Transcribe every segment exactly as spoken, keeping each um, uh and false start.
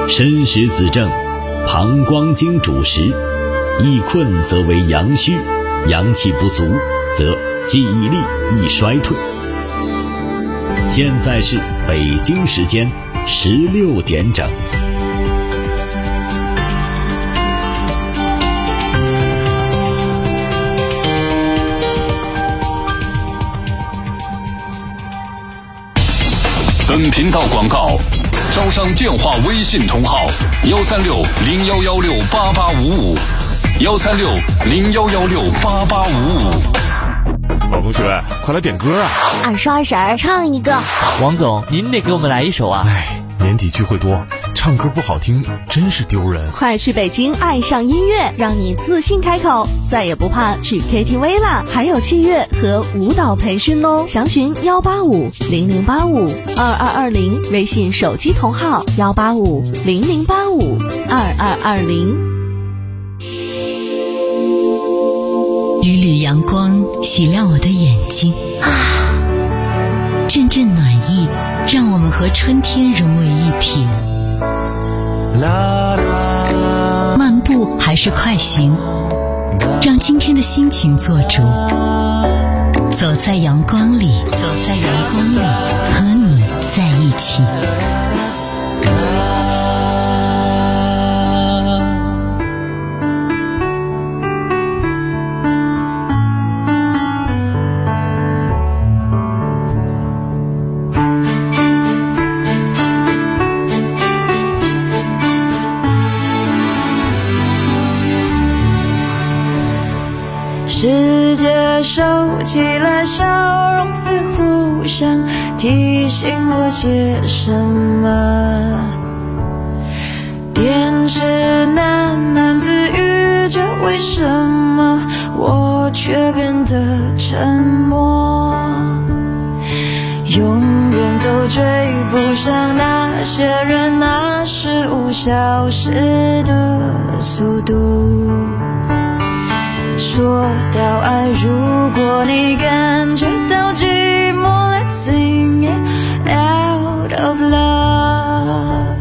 申时子正，膀胱经主食，易困则为阳虚，阳气不足则记忆力易衰退。现在是北京时间十六点整。 本频道广告，招商电话微信同号：幺三六零幺幺六八八五五，幺三六零幺幺六八八五五。 老同学，快来点歌啊！ 二叔二婶儿唱一个。 王总，您得给我们来一首啊！ 哎，年底聚会多，唱歌不好听真是丢人。 快去北京爱上音乐，让你自信开口，再也不怕去 K T V 啦！还有器乐和舞蹈培训哦，详询幺八五零零八五二二二零，微信手机同号幺八五零零八五二二二零。 缕缕阳光洗亮我的眼睛啊，阵阵暖意让我们和春天融为一体。漫步还是快行，让今天的心情做主。走在阳光里，走在阳光里，和你在一起。 世界收起来，笑容似乎想提醒我些什么。电视喃喃自语着，为什么我却变得沉默？永远都追不上那些人那事物消失的速度。说到爱，如果你感觉到寂寞 Let's sing it out of love。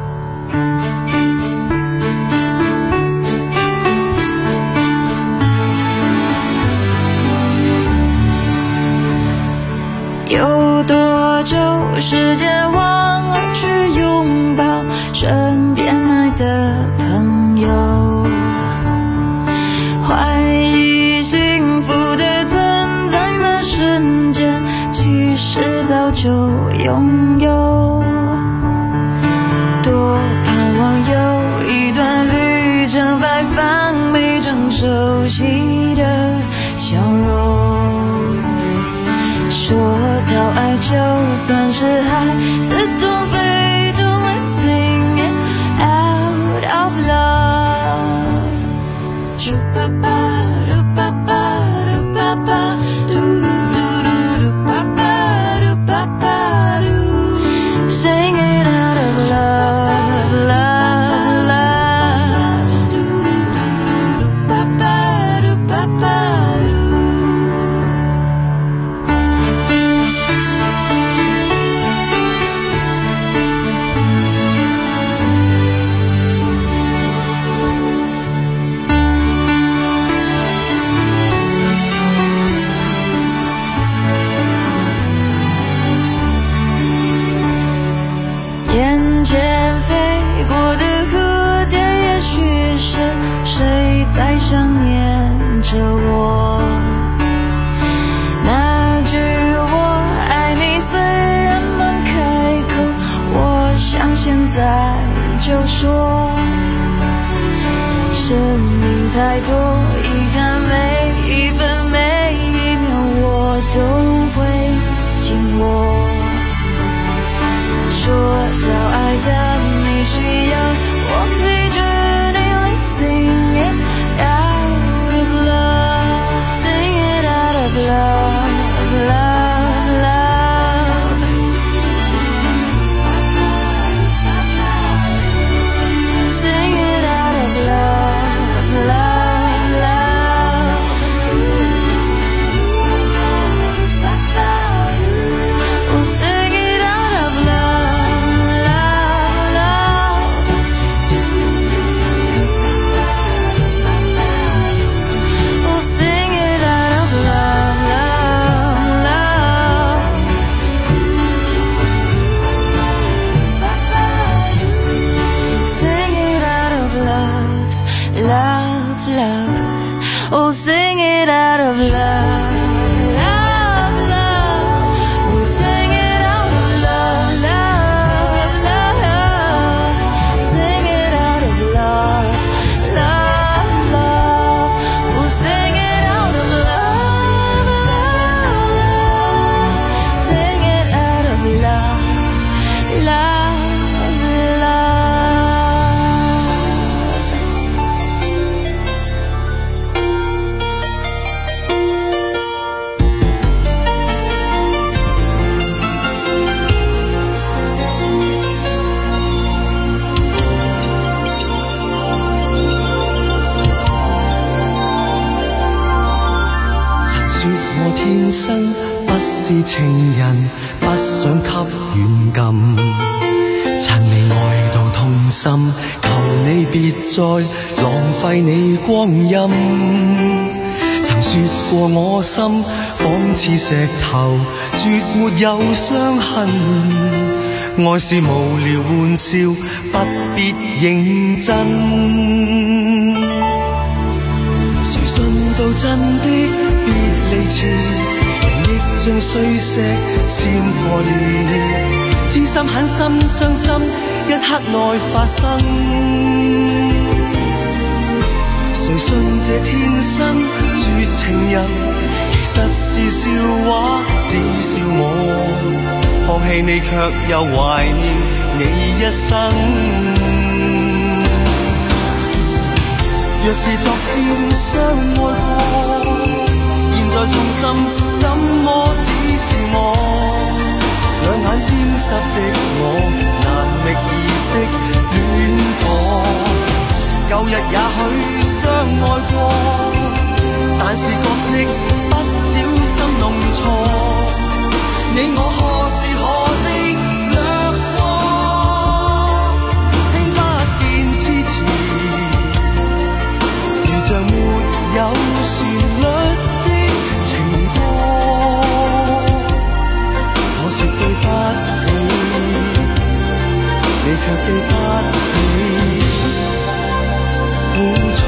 有多久时间忘了去拥抱身边爱的朋友，怀疑幸福的存在那瞬间其实早就拥有，多盼望有一段旅程摆放每张熟悉的笑容。说到爱，就算是海似东飞动 Let's sing it out of love。 嘟吧吧嘟吧吧嘟吧吧嘟嘟嘟嘟吧吧嘟吧吧嘟 Sing it out of love love love 嘟嘟嘟嘟吧吧嘟吧吧嘟。眼前飞过的蝴蝶，也许是谁在想念着我。那句我爱你虽然难开口，我想现在就说。生命太多遗憾，每一分每一秒我都会紧握。说到爱的你需要我陪着你 Let's sing it out of love Sing it out of love love love Sing it out of love love love 生不是情人，不想給軟禁，趁你愛到痛心，求你別再浪費你光陰。曾說過我心仿似石頭，絕沒有傷痕，愛是無聊玩笑，不必認真。誰信到真的別離前，人亦像碎石先破裂，知心狠心傷心一刻內發生。誰信這天生絕情人，其實是笑話，只笑我放棄你卻又懷念你一生。若是昨天相愛過，現在痛心怎麼只是我？兩眼沾濕的我，難覓意識戀火。舊日也許相愛過，但是角色不小心弄錯，你我何時何地掠過，聽不見痴詞，如像沒有旋律的情歌，我說對不起，你卻記不起苦楚。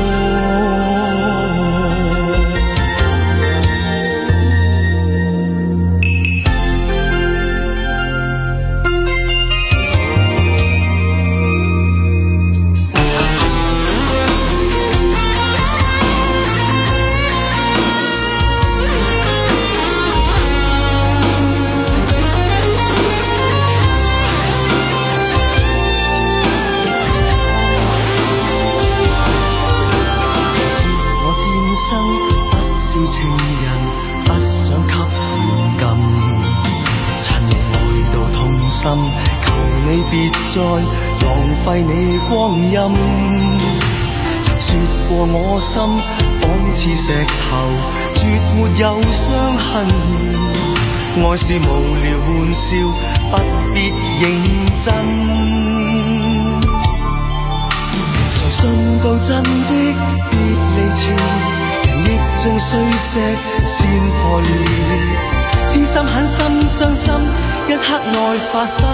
求你別再浪費你光陰。曾說過我心仿似石頭，絕沒有傷痕，愛是無聊玩笑，不必認真。誰信到真的別離前，人亦像碎石先破裂，知心狠心傷心一刻內發生。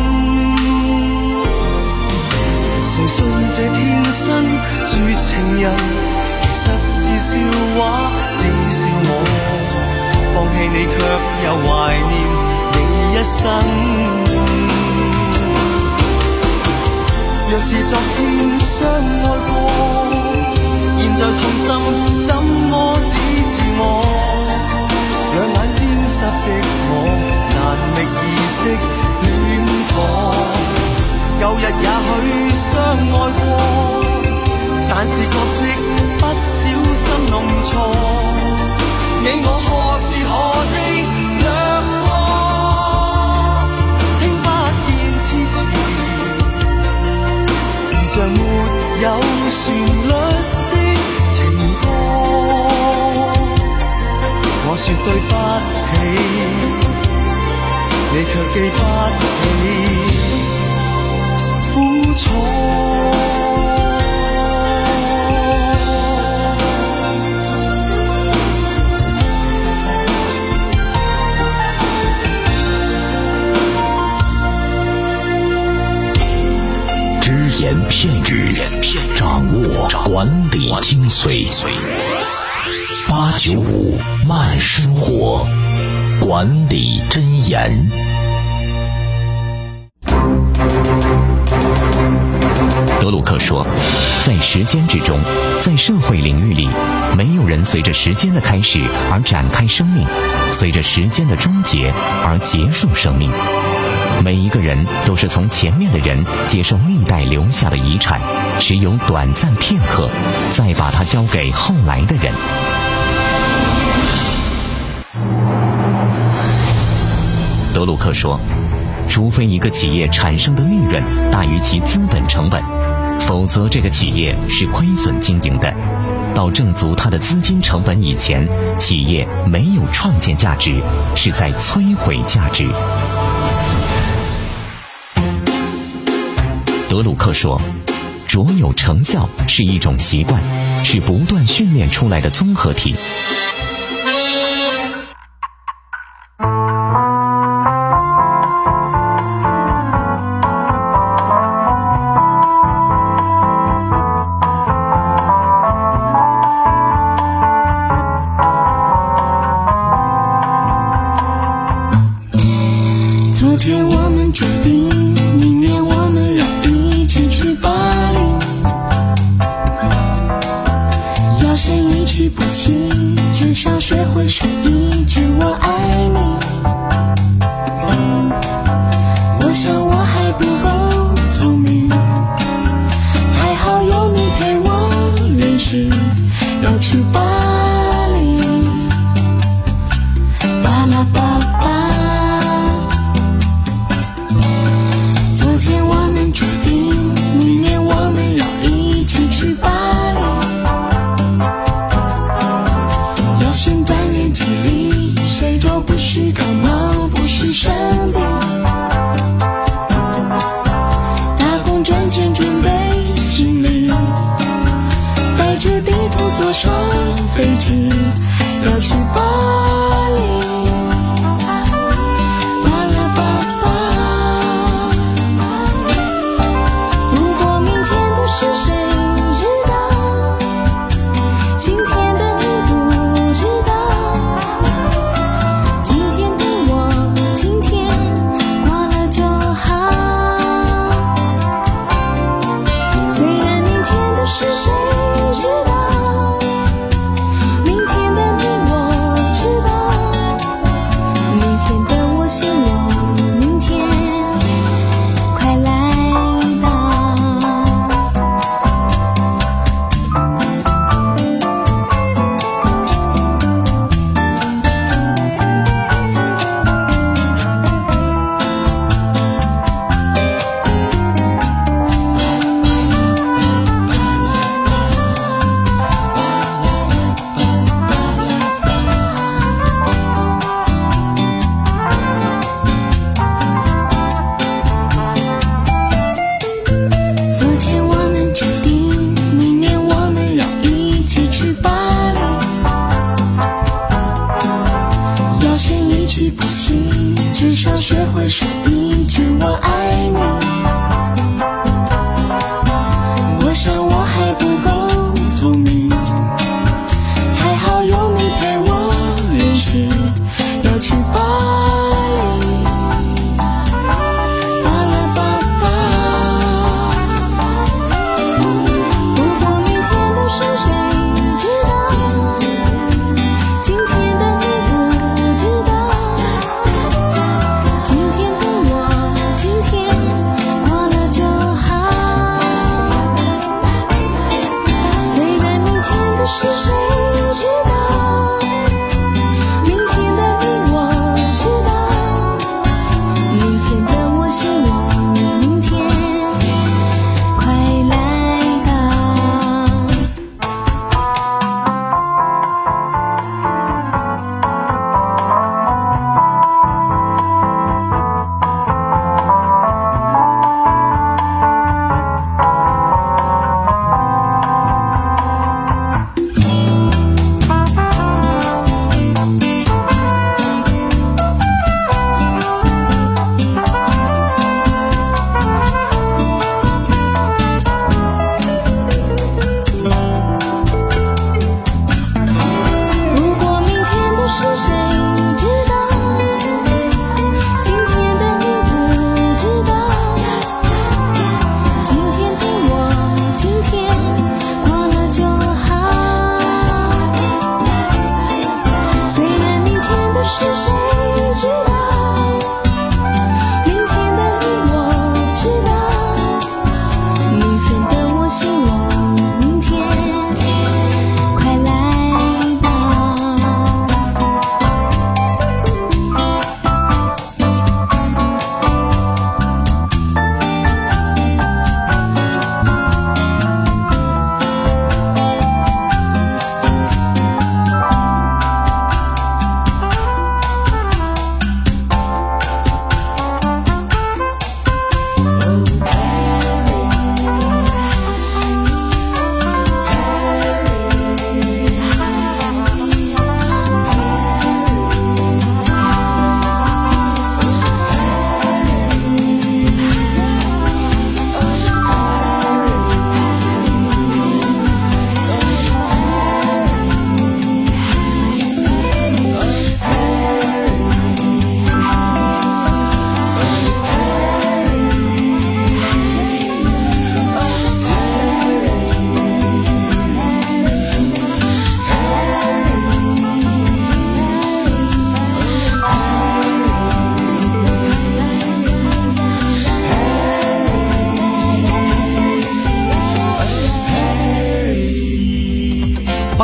誰信這天生絕情人，其實是笑話，只笑我放棄你卻又懷念你一生。若是昨天相愛過，現在痛心怎麼只是我？兩眼沾濕的我，難覓意識戀火。舊日也許相愛過，但是角色不小心弄錯，你我何時何地掠過，聽不見痴詞，如像沒有旋律的情歌。我說對不起，你卻記不起苦楚。 只言片语，掌握管理精髓。八九五慢生活，管理箴言。德鲁克说，在时间之中，在社会领域里，没有人随着时间的开始而展开生命，随着时间的终结而结束生命。每一个人都是从前面的人接受历代留下的遗产，持有短暂片刻，再把它交给后来的人。德鲁克说，除非一个企业产生的利润大于其资本成本，否则这个企业是亏损经营的。 到挣足它的资金成本以前，企业没有创建价值，是在摧毁价值。德鲁克说，卓有成效是一种习惯，是不断训练出来的综合体。 昨天我们决定，明年我们要一起去巴黎，要先一起补习，至少学会说一句我爱你。我想我还不够聪明，还好有你陪我练习，要去巴黎，巴拉巴巴。昨天我们决定，明年我们要一起去巴黎，要先锻炼肌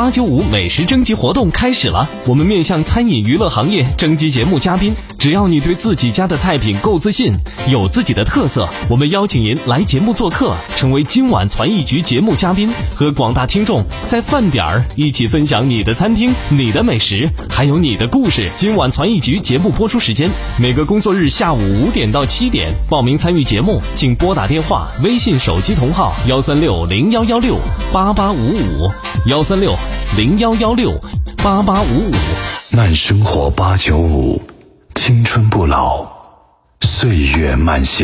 八九五美食征集活动开始了，我们面向餐饮娱乐行业征集节目嘉宾，只要你对自己家的菜品够自信，有自己的特色，我们邀请您来节目做客，成为今晚传艺局节目嘉宾，和广大听众在饭点儿一起分享你的餐厅、你的美食，还有你的故事。今晚传艺局节目播出时间每个工作日下午五点到七点，报名参与节目请拨打电话、微信手机同号幺三六零幺幺六八八五五幺三六零幺幺六八八五五。 慢生活八九五，青春不老，岁月慢行。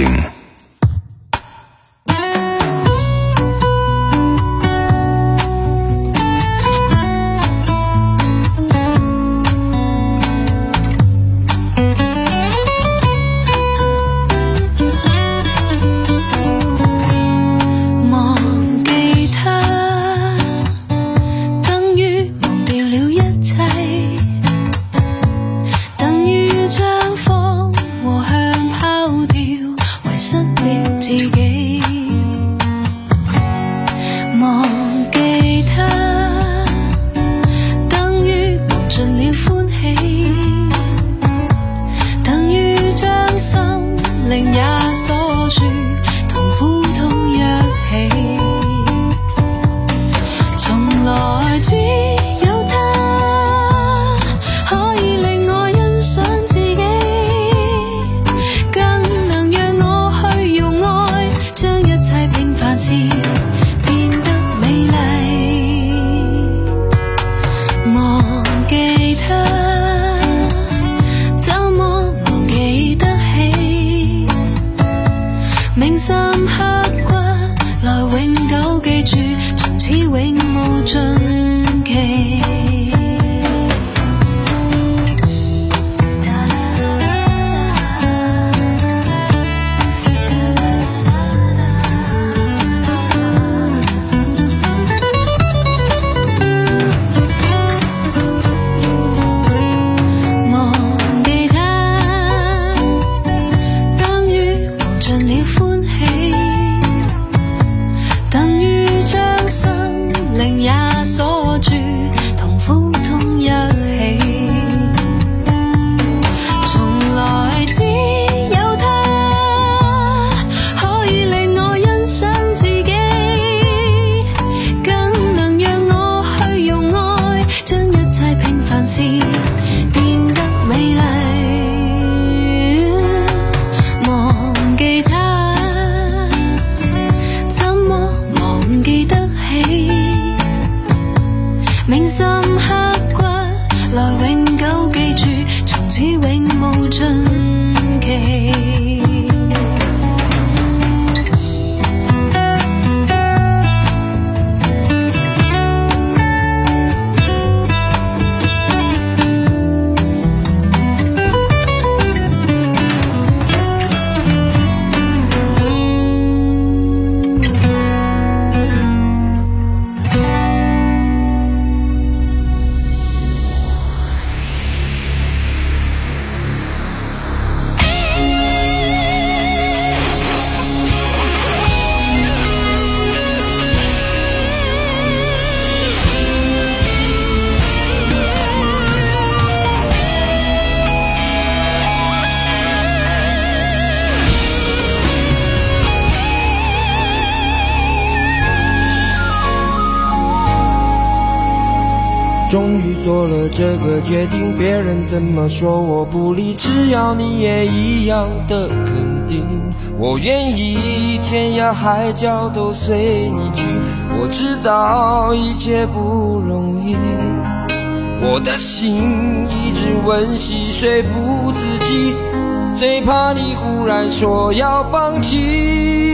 终于做了这个决定，别人怎么说我不理，只要你也一样的肯定，我愿意天涯海角都随你去。我知道一切不容易，我的心一直温习，睡不自己，最怕你忽然说要放弃。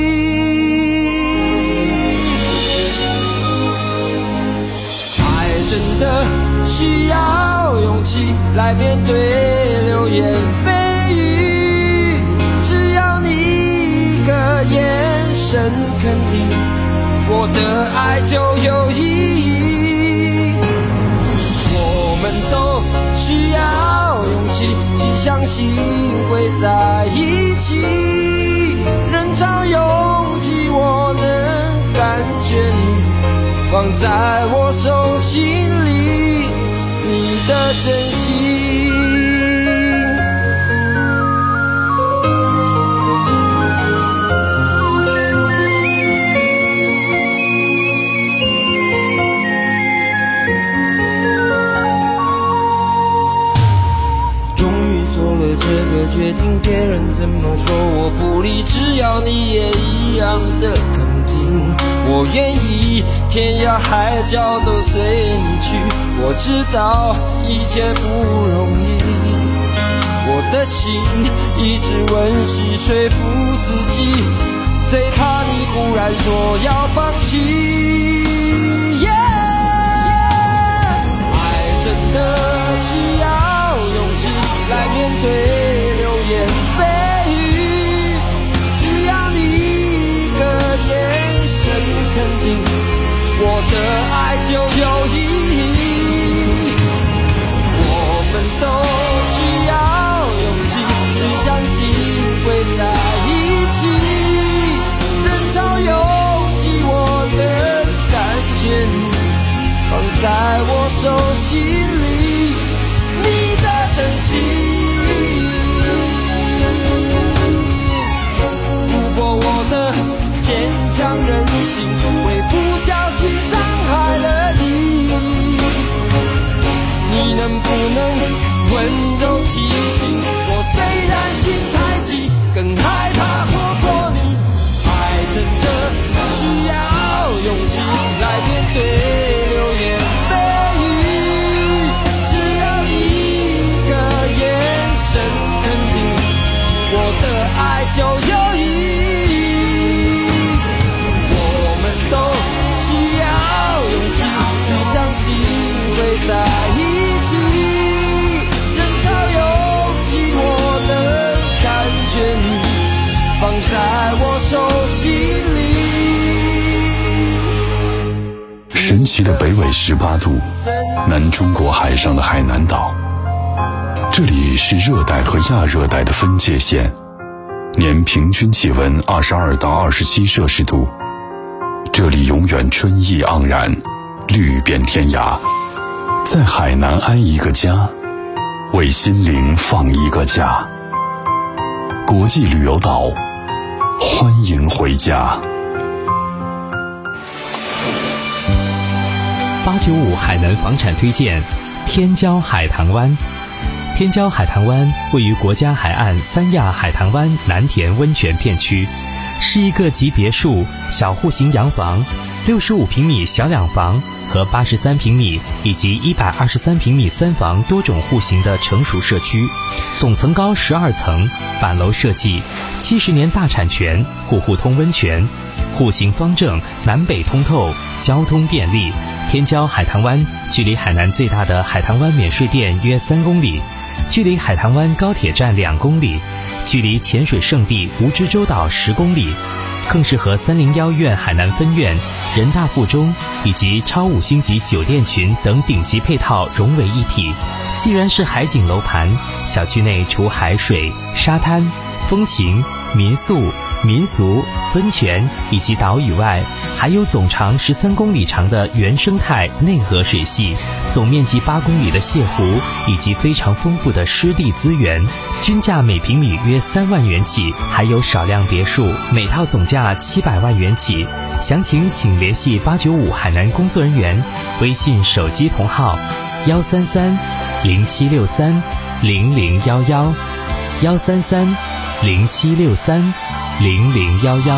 真的需要勇气来面对流言蜚语，只要你一个眼神肯定，我的爱就有意义。我们都需要勇气去相信会在一起，人潮拥挤我能感觉你放在我手心里。 真心。这个决定，别人怎么说我不理，只要你也一样的肯定，我愿意天涯海角都随你去。我知道一切不容易，我的心一直温习说服自己，最怕你忽然说要放弃。yeah! 爱真的需要勇气来面对流言蜚语，只要你一个眼神肯定，我的爱就有意义。我们都需要勇气去相信会在一起，人潮拥挤，我的感觉放在我手心里，你的真心。如果我的坚强任性会不小心伤害了你，你能不能温柔提醒我，虽然心太急，更害怕错过你。爱真的需要勇气来面对流言蜚语，只要你一个眼神肯定，我的爱就有意义。我们都需要勇气去相信会在一起，人潮拥挤，我的感觉你放在我手心里。 神奇的北纬十八度，南中国海上的海南岛，这里是热带和亚热带的分界线，年平均气温二十二到二十七摄氏度。这里永远春意盎然，绿遍天涯。在海南安一个家，为心灵放一个假。国际旅游岛，欢迎回家。 八九五海南房产推荐天骄海棠湾。天骄海棠湾位于国家海岸三亚海棠湾南田温泉片区，是一个集别墅、小户型洋房、六十五平米小两房和八十三平米以及一百二十三平米三房多种户型的成熟社区，总层高十二层，板楼设计，七十年大产权，户户通温泉，户型方正，南北通透，交通便利。天骄海棠湾距离海南最大的海棠湾免税店约三公里，距离海棠湾高铁站两公里，距离潜水圣地蜈支洲岛十公里，更是和三零幺院海南分院、人大附中以及超五星级酒店群等顶级配套融为一体。既然是海景楼盘，小区内除海水、沙滩、风情、民宿、民俗、温泉以及岛屿外，还有总长十三公里长的原生态内河水系，总面积八公里的泻湖，以及非常丰富的湿地资源，均价每平米约三万元起，还有少量别墅，每套总价七百万元起。详情请联系八九五海南工作人员，微信手机同号幺三三零七六三零零幺幺幺三三零七六三零零幺幺。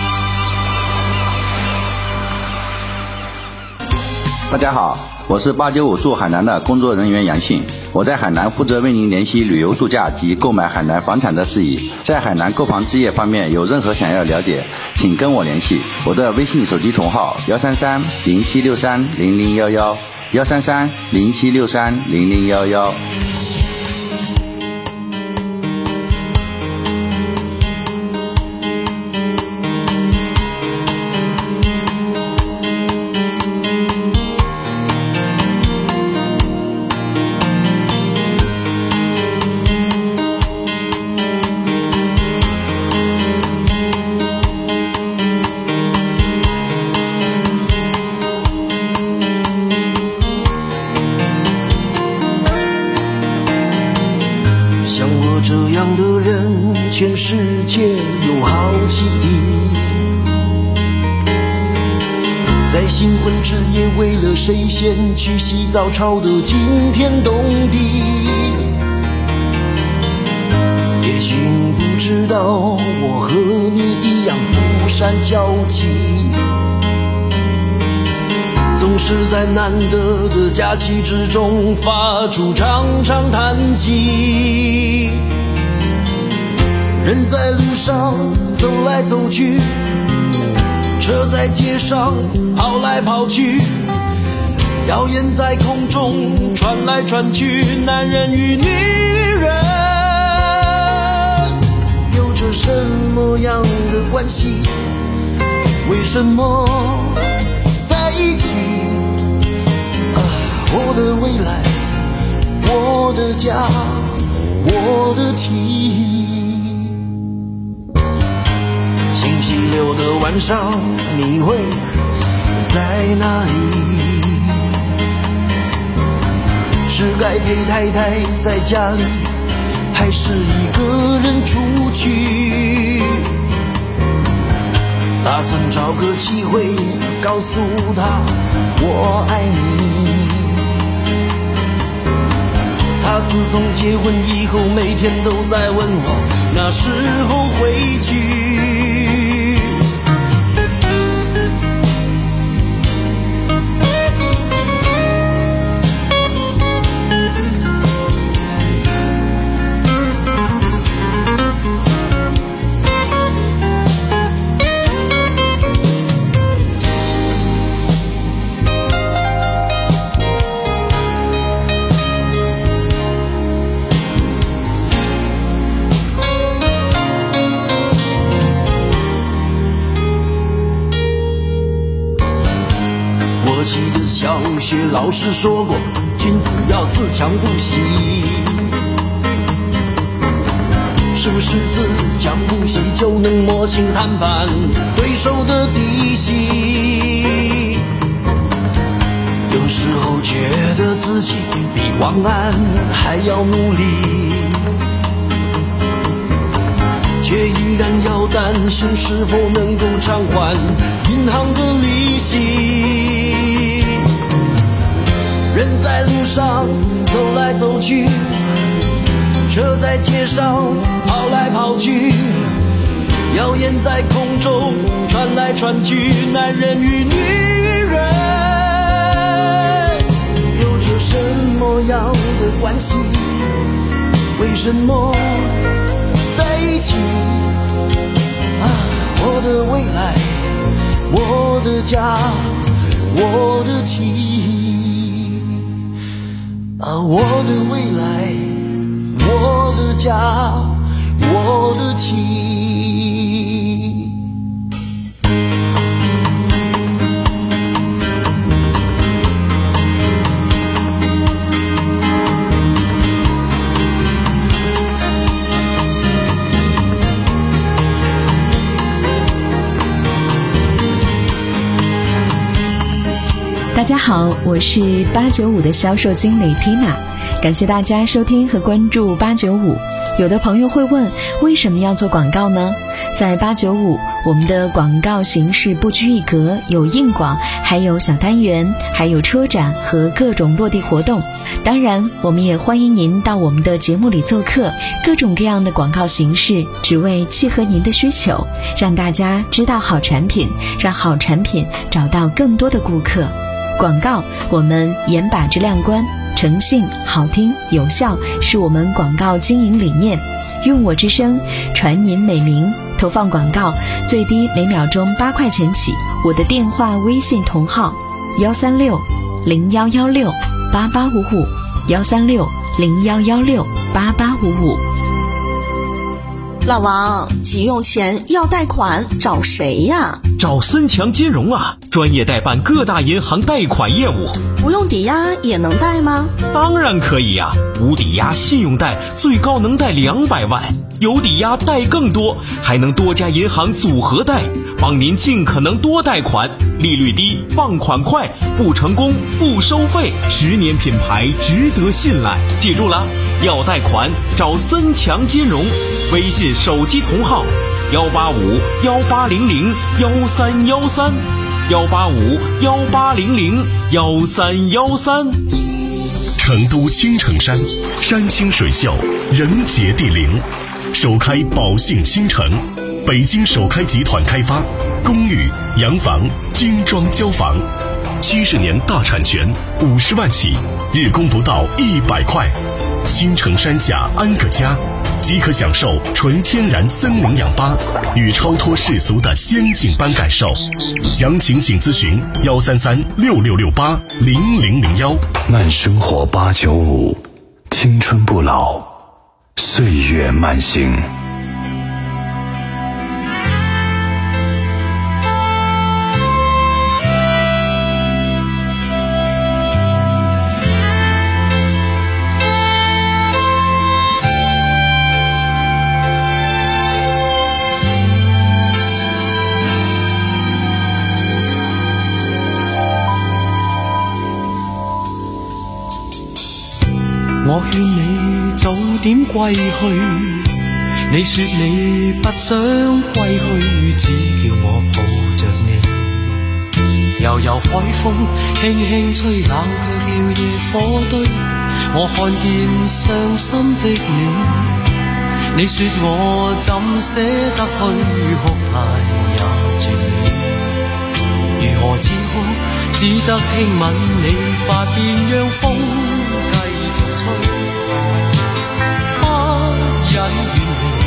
大家好，我是八九五驻海南的工作人员杨信，我在海南负责为您联系旅游度假及购买海南房产的事宜。在海南购房置业方面有任何想要了解，请跟我联系，我的微信手机同号幺三三零七六三零零幺幺幺三三零七六三零零幺幺。 世界有好奇，在新婚之夜为了谁先去洗澡吵得惊天动地。也许你不知道，我和你一样不善交际，总是在难得的假期之中发出长长叹息。人在路上走来走去，车在街上跑来跑去，谣言在空中传来传去，男人与女人有着什么样的关系？为什么在一起？啊，我的未来，我的家，我的妻。星期六的晚上，你会在哪里？是该陪太太在家里，还是一个人出去？打算找个机会告诉他我爱你。他自从结婚以后，每天都在问我那时候回去。小学老师说过，君子要自强不息，是不是自强不息就能摸清谈判对手的底细？有时候觉得自己比王安还要努力，却依然要担心是否能够偿还银行的利息。人在路上走来走去，车在街上跑来跑去，谣言在空中传来传去，男人与女人有着什么样的关系？为什么在一起？啊，我的未来，我的家，我的妻。啊，我的未来，我的家，我的妻。 大家好，我是八九五的销售经理 Tina， 感谢大家收听和关注八九五。有的朋友会问，为什么要做广告呢？在八九五，我们的广告形式不拘一格，有硬广，还有小单元，还有车展和各种落地活动。当然，我们也欢迎您到我们的节目里做客，各种各样的广告形式，只为契合您的需求，让大家知道好产品，让好产品找到更多的顾客。广告，我们严把质量关，诚信、好听、有效是我们广告经营理念。用我之声传您美名，投放广告最低每秒钟八块钱起。我的电话微信同号幺三六零幺幺六八八五五幺三六零幺幺六八八五五。 老王，急用钱要贷款找谁呀？ 找森强金融啊，专业代办各大银行贷款业务。 不用抵押也能贷吗？ 当然可以呀、啊，无抵押信用贷最高能贷两百万，有抵押贷更多，还能多家银行组合贷，帮您尽可能多贷款，利率低，放款快，不成功不收费，十年品牌值得信赖。记住了， 要贷款找森强金融，微信手机同号幺八五幺八零零幺三幺三，幺八五幺八零零幺三幺三。 成都青城山，山清水秀，人杰地灵，首开宝兴新城，北京首开集团开发，公寓、洋房、精装交房，七十年大产权，五十万起，日供不到一百块。青城山下安个家，即可享受纯天然森林氧吧与超脱世俗的仙境般感受。详情请咨询幺三三六六六八零零零幺。 慢生活八九五，青春不老，岁月慢行。 我勸你早點歸去，你說你不想歸去，只叫我抱着你。悠悠海風輕輕吹，冷卻了野火堆。我看見傷心的你，你說我怎捨得去，哭態也絕美。如何止哭，只得輕吻你髮邊，讓風不忍遠離，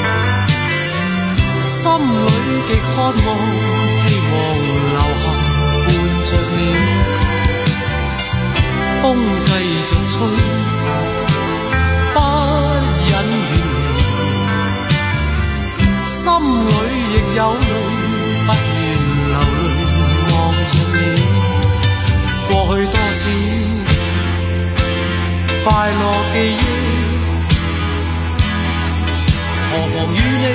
心裏極渴望，希望留下伴着你。風繼續吹，不忍遠離，心裏亦有淚，不願流淚望着你。過去多少快樂記憶，何妨與你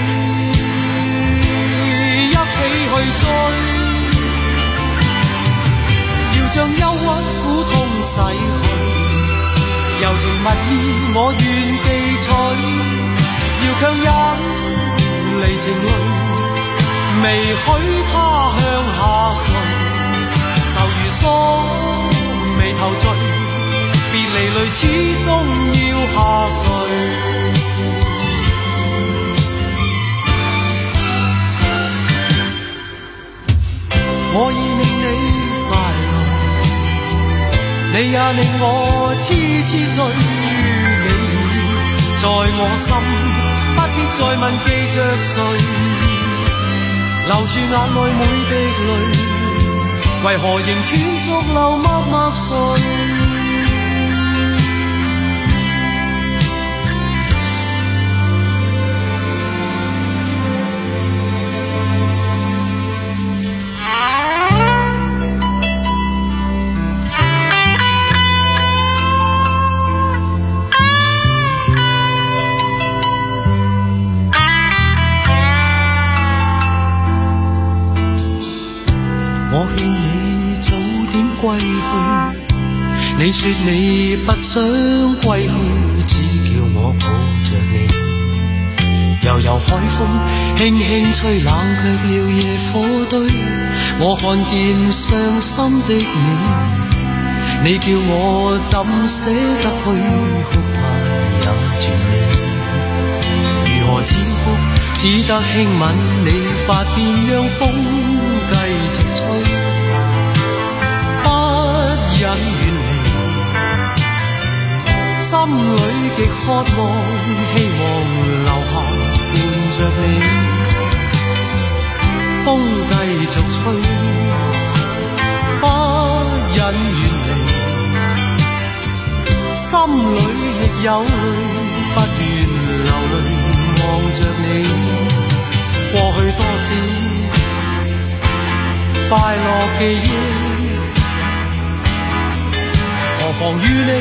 一起去追，要將憂鬱苦痛洗去，柔情蜜意我願記取，要強忍離情淚，未許他向下垂，愁如鎖眉頭聚，別離淚始終要下垂。我已令你快樂，你也令我痴痴醉。你已在我心，不必再問記着誰，留住眼內每滴淚，為何仍斷續流默默垂。我勸你早點歸去，你說你不想歸去，只叫我抱着你。悠悠海風輕輕吹，冷卻了野火堆。我看見傷心的你，你叫我怎捨得去，哭態也絕美。如何止哭，只得輕吻你髮邊，讓風繼續吹，不忍遠離，心裏極渴望，希望留下伴着你。風繼續吹，不忍遠離，心裏亦有淚，不願流淚望着你。過去多少快樂記憶，何妨與你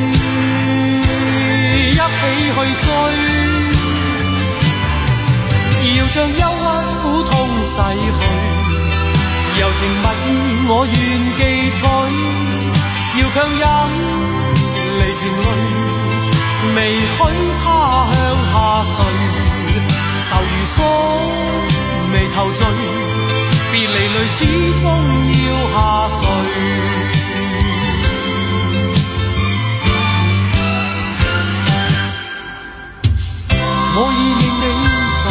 一起去追，要將憂鬱苦痛洗去，柔情蜜意我願記取，要強忍離情淚， 未許他向下垂，愁如鎖眉頭聚，別離淚始終要下垂。我已令你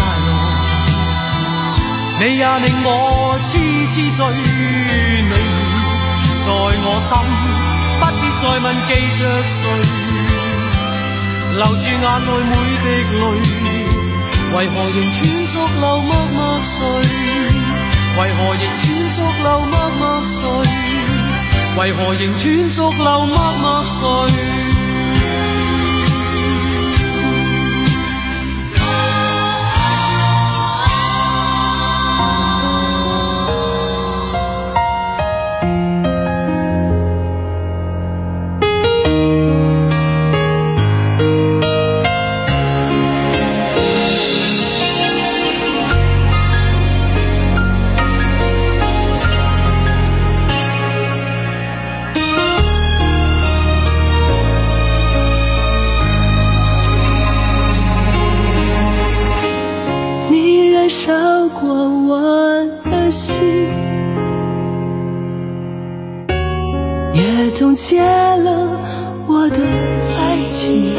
快樂，你也令我痴痴醉，女兒在我心。不必再問記着誰，留住眼內每滴淚，為何仍斷續流默默睡？為何仍斷續流默默睡？為何仍斷續流默默睡？ 冻结了我的爱情，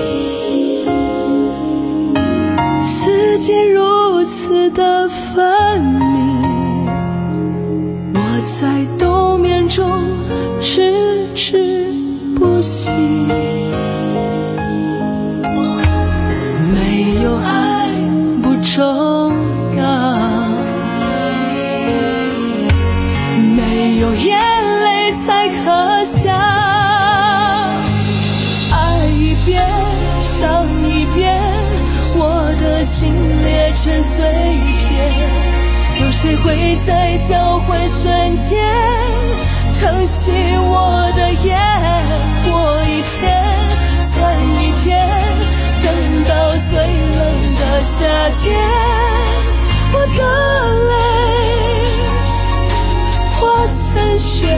四季如此的分明，我在冬眠中迟迟不醒。没有爱不重要，没有眼泪才可笑。伤一遍，我的心裂成碎片，有谁会在交汇瞬间疼惜我的眼？过一天算一天，等到最冷的夏天，我的泪化成雪，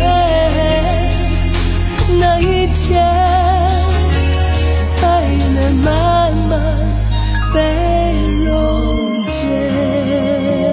那一天才能慢慢被溶解。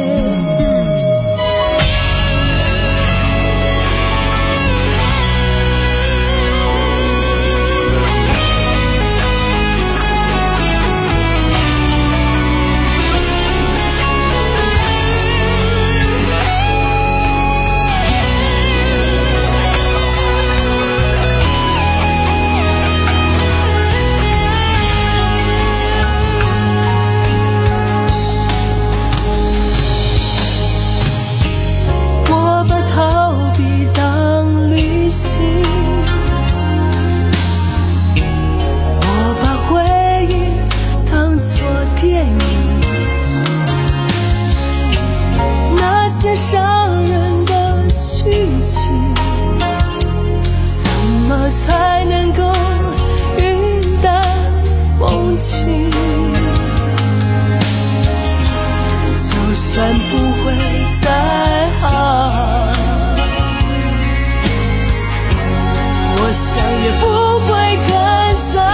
才能够云淡风轻，就算不会再好，我想也不会更糟。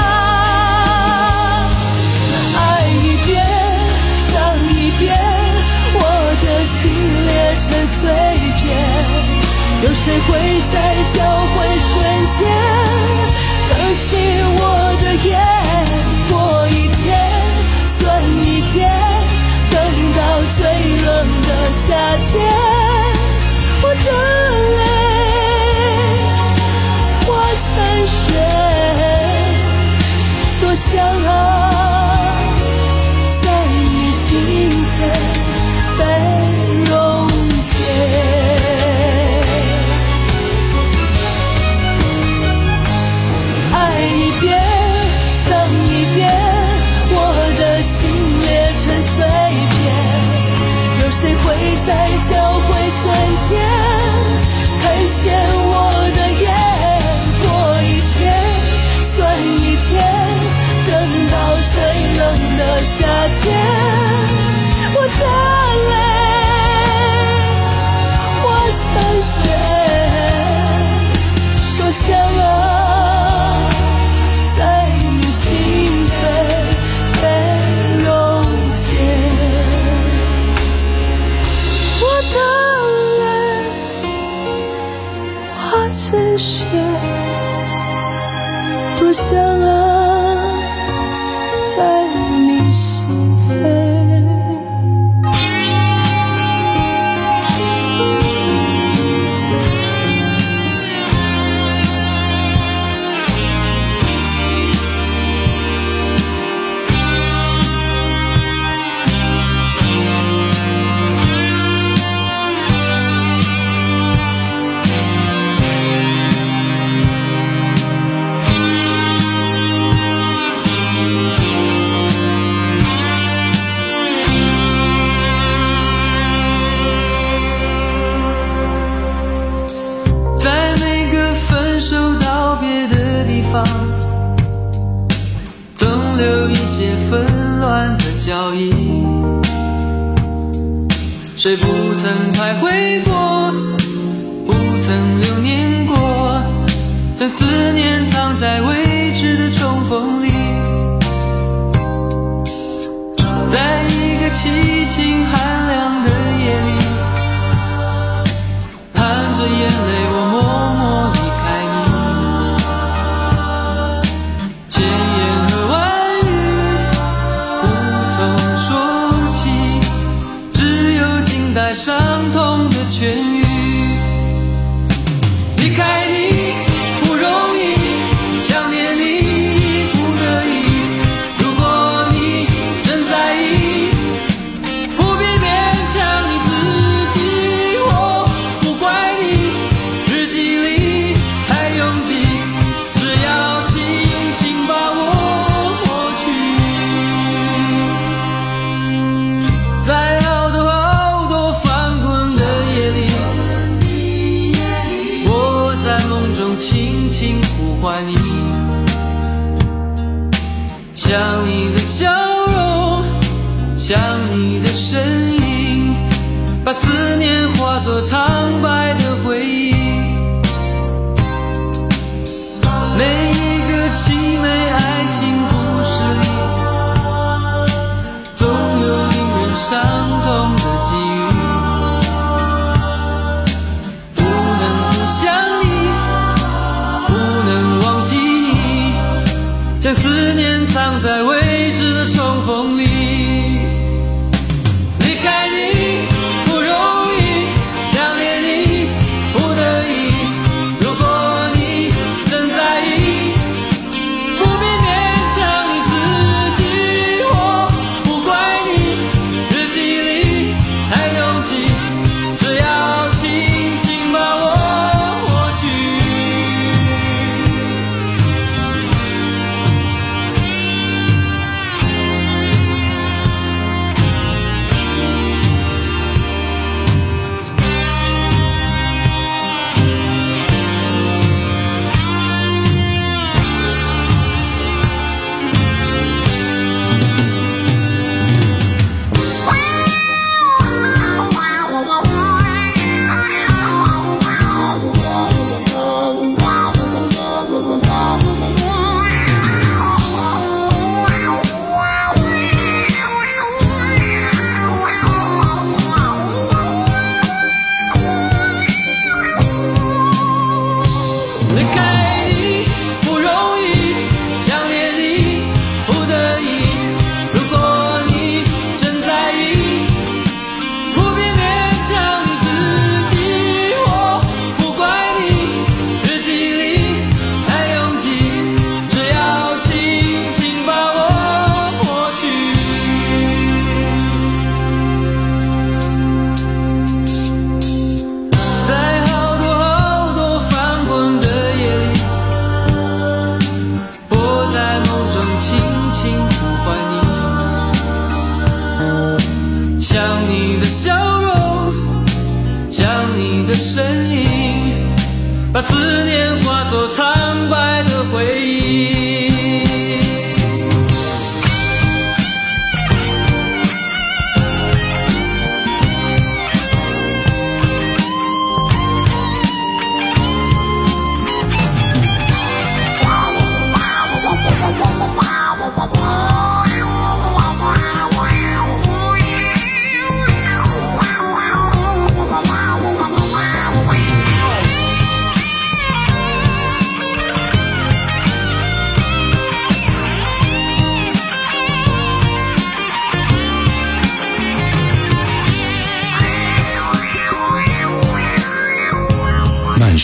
爱一遍伤一遍，我的心裂成碎片，有谁会在交汇瞬间疼惜我的眼？过一天算一天，等到最冷的夏天，我的泪化成雪，多想啊，在你心扉被溶解。谁会在交汇瞬间看见我的眼？过一天算一天，等到最冷的夏天，我的泪化成雪，多想啊，在你心扉的雪，多想啊，在你心扉。总留一些纷乱的脚印，谁不曾徘徊过，不曾留念过，将思念藏在未知的重逢里。在一个凄清寒凉的夜里，含着眼泪我默默离开你，千言和万语无从说起，只有静待伤痛的痊愈。离开你不容易，想念你不得已，如果你真在意，不必勉强你自己，我不怪你日记里太拥挤，只要轻轻把我抹去。在好多好多翻滚的夜里，我在梦中轻轻呼唤你，想你的笑容，想你的身影，把思念化作苍白的回忆。每一个凄美爱情故事里，总有令人伤痛的际遇，不能不想你，不能忘记你，将思念藏在未知的重逢里。离开你不容易，想念你不得已，如果你真在意，不必勉强你自己，我不怪你日记里太拥挤，只要轻轻把我抹去。离开你不容易，想念你不得已，如果你真在意，不必勉强你自己，我不怪你日记里太拥挤，只要轻轻把我抹去。在好多好多翻滚的夜里，我在梦中轻轻呼唤你，想你的笑容，想你的身影，把思念化作苍白的回忆。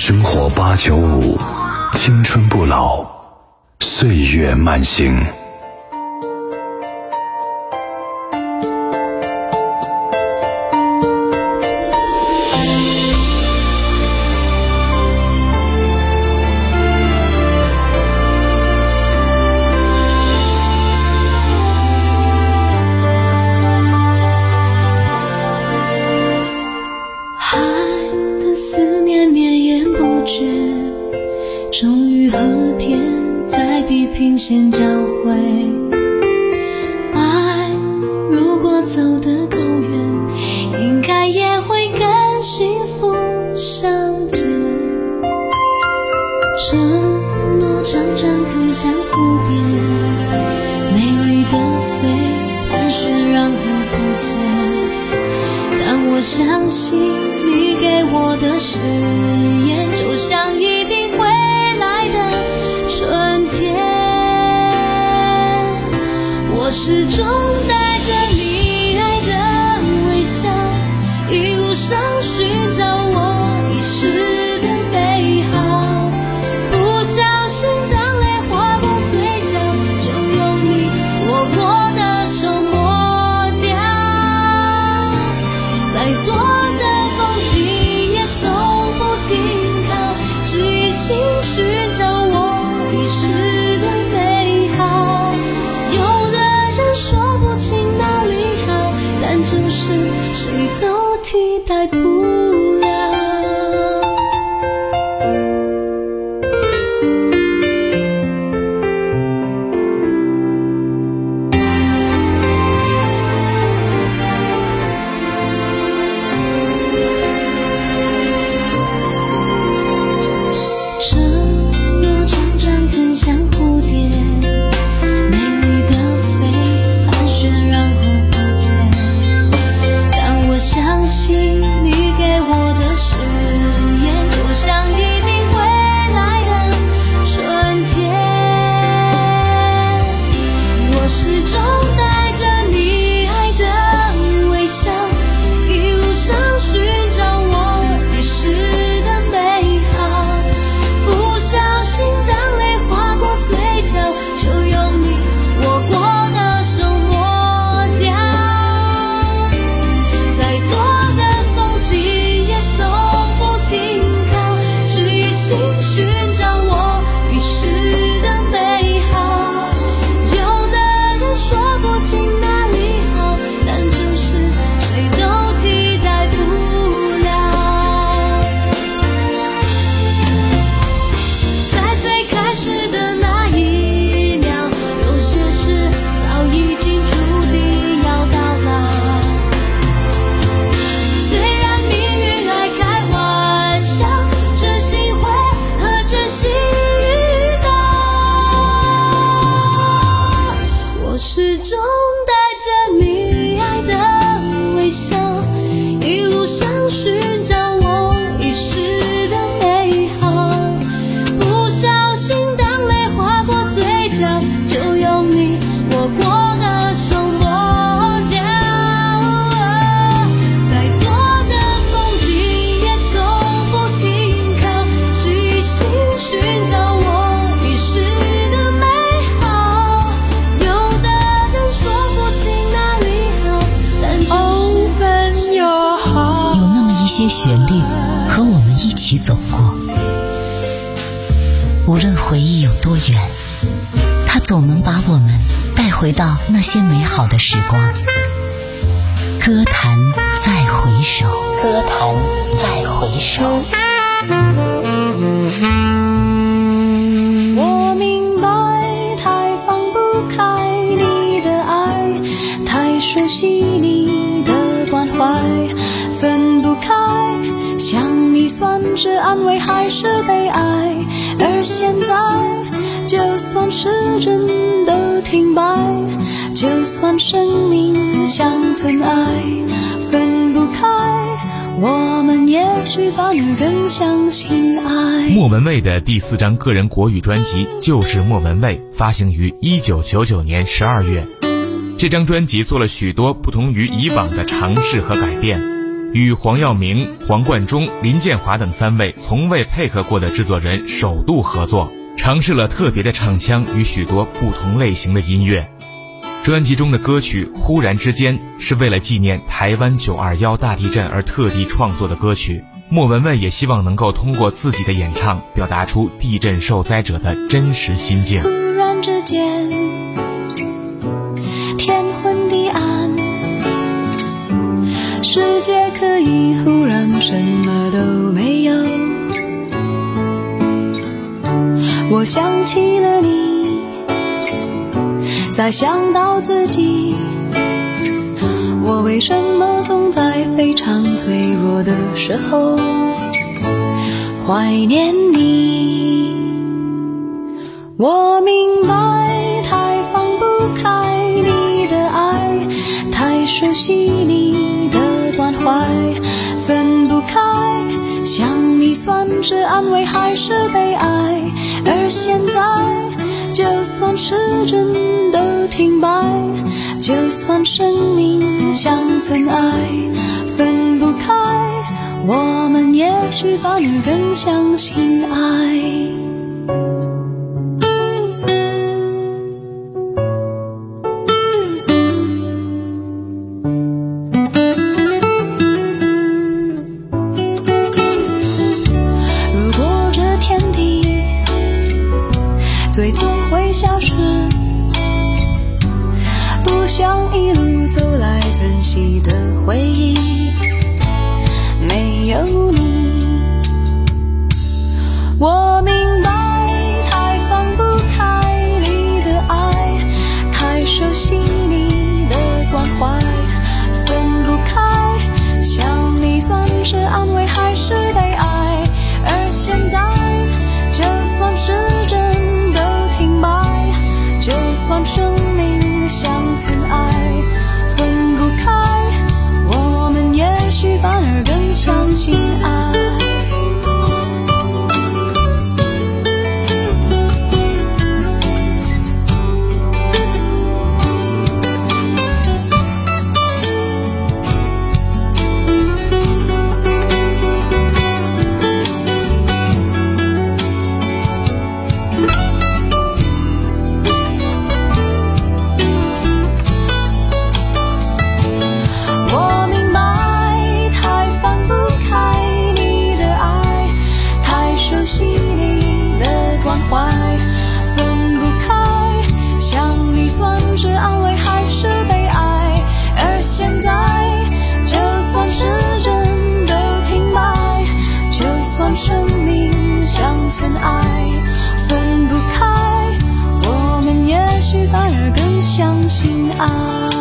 生活八九五，青春不老，岁月慢行。 先交汇，爱如果走得够远，应该也会跟幸福相见。承诺常常很像蝴蝶，美丽的飞，盘旋然后不见。但我相信你给我的誓言，就像一定会来的春天。我始终带着你爱的微笑，一路上寻找我遗失的美好。不小心当泪划过嘴角，就用你握过的手抹掉。再多的风景也从不停靠，只一心寻找我遗失的美好。有的说不清哪里好，但就是谁都替代不了。承诺常常很像蝴蝶，相信你给我的誓言，就像一定会来的春天。我始终带着你爱的微笑，一路上寻找我遗失的美好。不小心当泪划过嘴角，就用你握过的手抹掉。再多的风景也从不停靠，只一心寻找我遗失的美好。有的人说不清哪里好，但就是谁都替代不了。在最开始的那一秒，有些事早已经注定要到老。虽然命运爱开玩笑，真心会和真心遇到。我始终带着你爱的微笑，一路上寻找我遗失的美好。不小心当泪划过嘴角，就用你握过的手抹掉。再多的风景也从不停靠，只一心寻找我遗失的美好。有的人说不清哪里好，但就是有那么一些旋律和我们一起走过，无论回忆有多远，它总能把我们带回到那些美好的时光。歌坛再回首，歌坛再回首。 我明白，太放不开你的爱，太熟悉你的关怀，分不开，想你算是安慰还是悲哀？而现在，就算时针都停摆，就算生命像尘埃，分不开，我们也许反而更相信爱。 莫文蔚的第四张个人国语专辑就是莫文蔚，发行于一九九九年十二月。这张专辑做了许多不同于以往的尝试和改变， 与黄耀明、黄贯中、林建华等三位从未配合过的制作人首度合作，尝试了特别的唱腔与许多不同类型的音乐。专辑中的歌曲《忽然之间》是为了纪念台湾九二一大地震而特地创作的歌曲。莫文蔚也希望能够通过自己的演唱表达出地震受灾者的真实心境。 忽然之间天昏地暗，世界可以忽然什么都没有，我想起了你，再想到自己，我为什么总在非常脆弱的时候怀念你？我明白太放不开你的爱，太熟悉你的关怀，分不开想你算是安慰还是悲哀，而现在就算时针都停摆，就算生命像尘埃，分不开我们也许反而更相信爱。如果这天地最终会消失，不想一路走来珍惜的回忆没有你，我明白太放不开你的爱，太熟悉你的关怀，分不开想你算是安慰还是悲哀，而现在就算时针都停摆，就算生命像尘埃，分不开我们也许反而更相信爱。生命像尘埃，分不开我们也许反而更相信爱。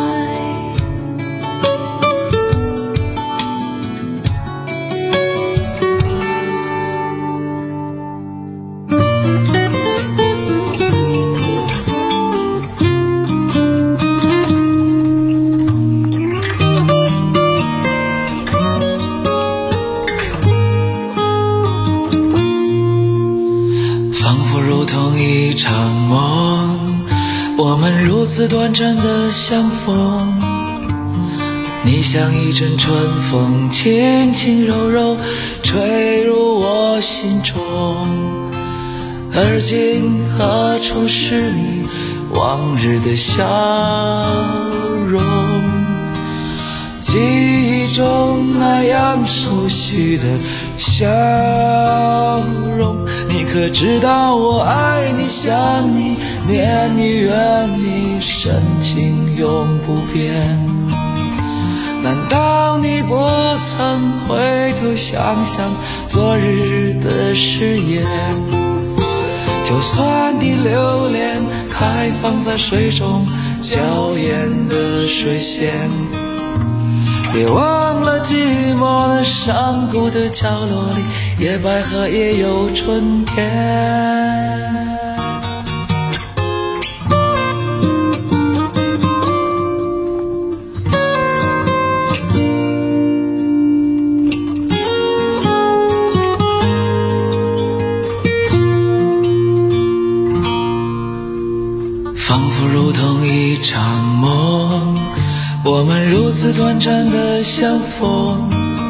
一场梦，我们如此短暂的相逢，你像一阵春风，轻轻柔柔吹入我心中，而今何处是你往日的笑容，记忆中那样熟悉的笑容，你可知道我爱你想你念你怨你，深情永不变，难道你不曾回头想想昨日的誓言，就算你留恋开放在水中娇艳的水仙，别忘了寂寞的山谷的角落里，野百合也有春天。仿佛如同一场梦，我们如此短暂的相逢，